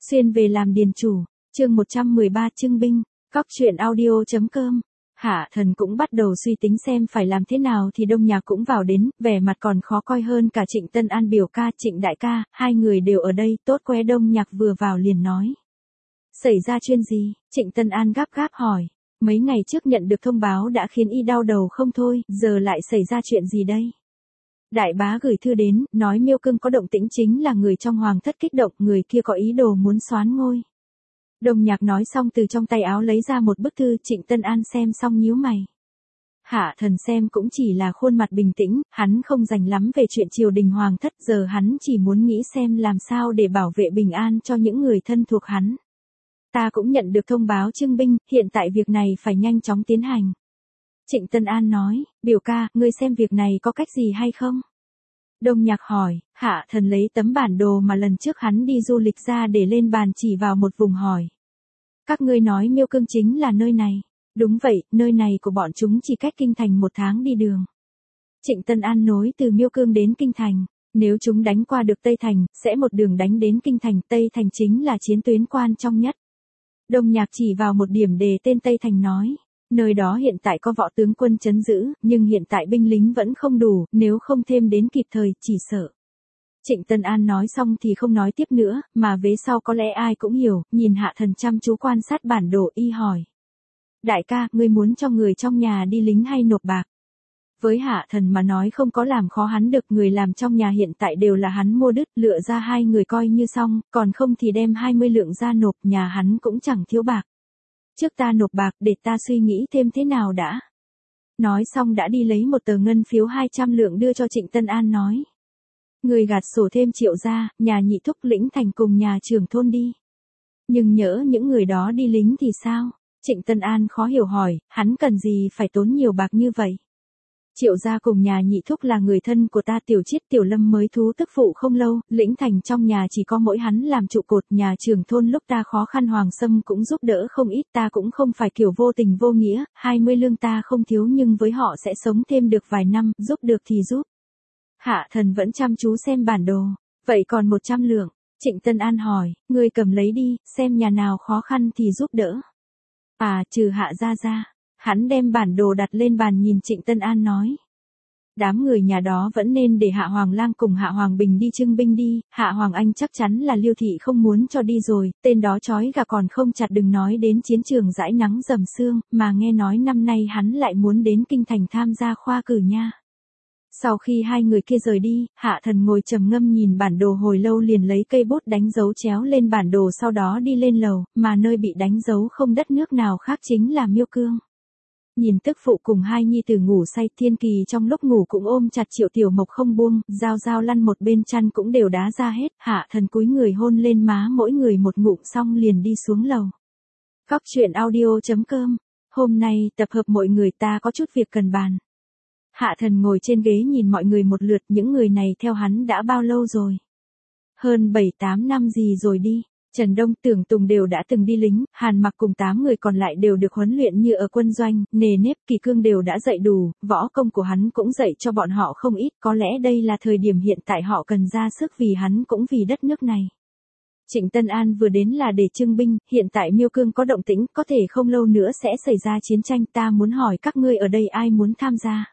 Xuyên về làm điền chủ, chương 113 trưng binh, cóc truyện audio.com. Hạ Thần cũng bắt đầu suy tính xem phải làm thế nào thì Đông Nhạc cũng vào đến, vẻ mặt còn khó coi hơn cả Trịnh Tân An biểu ca, Trịnh đại ca, hai người đều ở đây, tốt quá. Đông Nhạc vừa vào liền nói. Xảy ra chuyện gì? Trịnh Tân An gấp gáp hỏi. Mấy ngày trước nhận được thông báo đã khiến y đau đầu không thôi, giờ lại xảy ra chuyện gì đây? Đại bá gửi thư đến, nói Miêu Cương có động tĩnh, chính là người trong hoàng thất kích động, người kia có ý đồ muốn soán ngôi. Đông Nhạc nói xong từ trong tay áo lấy ra một bức thư, Trịnh Tân An xem xong nhíu mày. Hạ Thần xem cũng chỉ là khuôn mặt bình tĩnh, hắn không rành lắm về chuyện triều đình hoàng thất, giờ hắn chỉ muốn nghĩ xem làm sao để bảo vệ bình an cho những người thân thuộc hắn. Ta cũng nhận được thông báo trưng binh, hiện tại việc này phải nhanh chóng tiến hành. Trịnh Tân An nói, biểu ca, ngươi xem việc này có cách gì hay không? Đông Nhạc hỏi, Hạ Thần lấy tấm bản đồ mà lần trước hắn đi du lịch ra để lên bàn chỉ vào một vùng hỏi. Các ngươi nói Miêu Cương chính là nơi này. Đúng vậy, nơi này của bọn chúng chỉ cách Kinh Thành 1 tháng đi đường. Trịnh Tân An nối từ Miêu Cương đến Kinh Thành. Nếu chúng đánh qua được Tây Thành, sẽ một đường đánh đến Kinh Thành. Tây Thành chính là chiến tuyến quan trọng nhất. Đông Nhạc chỉ vào một điểm đề tên Tây Thành nói. Nơi đó hiện tại có võ tướng quân trấn giữ, nhưng hiện tại binh lính vẫn không đủ, nếu không thêm đến kịp thời, chỉ sợ. Trịnh Tân An nói xong thì không nói tiếp nữa, mà vế sau có lẽ ai cũng hiểu, nhìn Hạ Thần chăm chú quan sát bản đồ y hỏi. Đại ca, ngươi muốn cho người trong nhà đi lính hay nộp bạc? Với Hạ Thần mà nói không có làm khó hắn được, người làm trong nhà hiện tại đều là hắn mua đứt, lựa ra 2 người coi như xong, còn không thì đem 20 lượng ra nộp, nhà hắn cũng chẳng thiếu bạc. Trước ta nộp bạc để ta suy nghĩ thêm thế nào đã. Nói xong đã đi lấy một tờ ngân phiếu 200 lượng đưa cho Trịnh Tân An nói. Người gạt sổ thêm Triệu ra, nhà Nhị Thúc lĩnh thành cùng nhà trưởng thôn đi. Nhưng nhỡ những người đó đi lính thì sao? Trịnh Tân An khó hiểu hỏi, hắn cần gì phải tốn nhiều bạc như vậy? Triệu gia cùng nhà Nhị Thúc là người thân của ta, Tiểu Chiết Tiểu Lâm mới thú tức phụ không lâu, lĩnh thành trong nhà chỉ có mỗi hắn làm trụ cột, nhà trưởng thôn lúc ta khó khăn Hoàng Sâm cũng giúp đỡ không ít, ta cũng không phải kiểu vô tình vô nghĩa, 20 lương ta không thiếu nhưng với họ sẽ sống thêm được vài năm, giúp được thì giúp. Hạ Thần vẫn chăm chú xem bản đồ, vậy còn 100 lượng, Trịnh Tân An hỏi, ngươi cầm lấy đi, xem nhà nào khó khăn thì giúp đỡ. À, trừ Hạ gia ra. Hắn đem bản đồ đặt lên bàn nhìn Trịnh Tân An nói. Đám người nhà đó vẫn nên để Hạ Hoàng Lang cùng Hạ Hoàng Bình đi trưng binh đi, Hạ Hoàng Anh chắc chắn là Liêu thị không muốn cho đi rồi, tên đó trói gà còn không chặt, đừng nói đến chiến trường dãi nắng dầm sương, mà nghe nói năm nay hắn lại muốn đến Kinh Thành tham gia khoa cử nha. Sau khi hai người kia rời đi, Hạ Thần ngồi trầm ngâm nhìn bản đồ hồi lâu liền lấy cây bút đánh dấu chéo lên bản đồ, sau đó đi lên lầu, mà nơi bị đánh dấu không đất nước nào khác chính là Miêu Cương. Nhìn tức phụ cùng hai nhi tử ngủ say, Thiên Kỳ trong lúc ngủ cũng ôm chặt Triệu Tiểu Mộc không buông, Giao Giao lăn một bên chăn cũng đều đá ra hết, Hạ Thần cúi người hôn lên má mỗi người một ngụm xong liền đi xuống lầu. Cóc truyện audio.com. Hôm nay tập hợp mọi người, ta có chút việc cần bàn. Hạ Thần ngồi trên ghế nhìn mọi người một lượt, những người này theo hắn đã bao lâu rồi? Hơn 7-8 năm gì rồi đi. Trần Đông, Tưởng Tùng đều đã từng đi lính, Hàn Mặc cùng 8 người còn lại đều được huấn luyện như ở quân doanh, nề nếp, kỳ cương đều đã dạy đủ, võ công của hắn cũng dạy cho bọn họ không ít, có lẽ đây là thời điểm hiện tại họ cần ra sức vì hắn cũng vì đất nước này. Trịnh Tân An vừa đến là để trưng binh, hiện tại Miêu Cương có động tĩnh, có thể không lâu nữa sẽ xảy ra chiến tranh, ta muốn hỏi các ngươi ở đây ai muốn tham gia.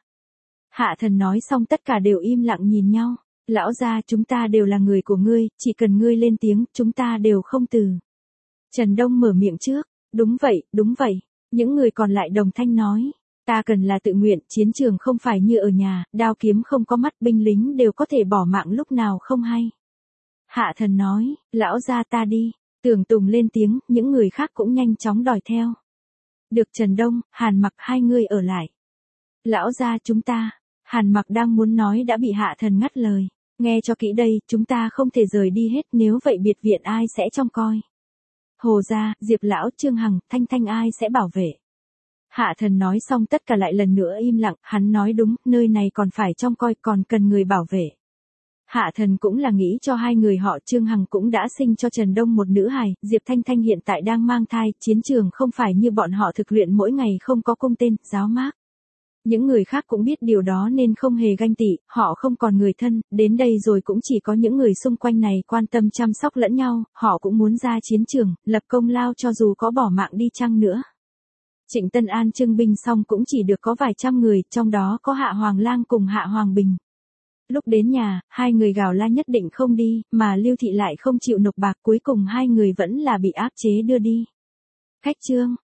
Hạ Thần nói xong tất cả đều im lặng nhìn nhau. Lão gia, chúng ta đều là người của ngươi, chỉ cần ngươi lên tiếng, chúng ta đều không từ. Trần Đông mở miệng trước, đúng vậy, đúng vậy. Những người còn lại đồng thanh nói, ta cần là tự nguyện, chiến trường không phải như ở nhà, đao kiếm không có mắt, binh lính đều có thể bỏ mạng lúc nào không hay. Hạ Thần nói, lão gia ta đi. Tưởng Tùng lên tiếng, những người khác cũng nhanh chóng đòi theo. Được. Trần Đông, Hàn Mặc, hai người ở lại. Lão gia, chúng ta. Hàn Mặc đang muốn nói đã bị Hạ Thần ngắt lời. Nghe cho kỹ đây, chúng ta không thể rời đi hết, nếu vậy biệt viện ai sẽ trông coi? Hồ gia, Diệp lão, Trương Hằng, Thanh Thanh ai sẽ bảo vệ? Hạ Thần nói xong tất cả lại lần nữa im lặng, hắn nói đúng, nơi này còn phải trông coi, còn cần người bảo vệ. Hạ Thần cũng là nghĩ cho hai người họ, Trương Hằng cũng đã sinh cho Trần Đông một nữ hài, Diệp Thanh Thanh hiện tại đang mang thai, chiến trường không phải như bọn họ thực luyện mỗi ngày không có cung tên, giáo mác. Những người khác cũng biết điều đó nên không hề ganh tị, họ không còn người thân, đến đây rồi cũng chỉ có những người xung quanh này quan tâm chăm sóc lẫn nhau, họ cũng muốn ra chiến trường, lập công lao cho dù có bỏ mạng đi chăng nữa. Trịnh Tân An trưng binh xong cũng chỉ được có vài trăm người, trong đó có Hạ Hoàng Lang cùng Hạ Hoàng Bình. Lúc đến nhà, hai người gào la nhất định không đi, mà Lưu Thị lại không chịu nộp bạc, cuối cùng hai người vẫn là bị áp chế đưa đi. Khách trương,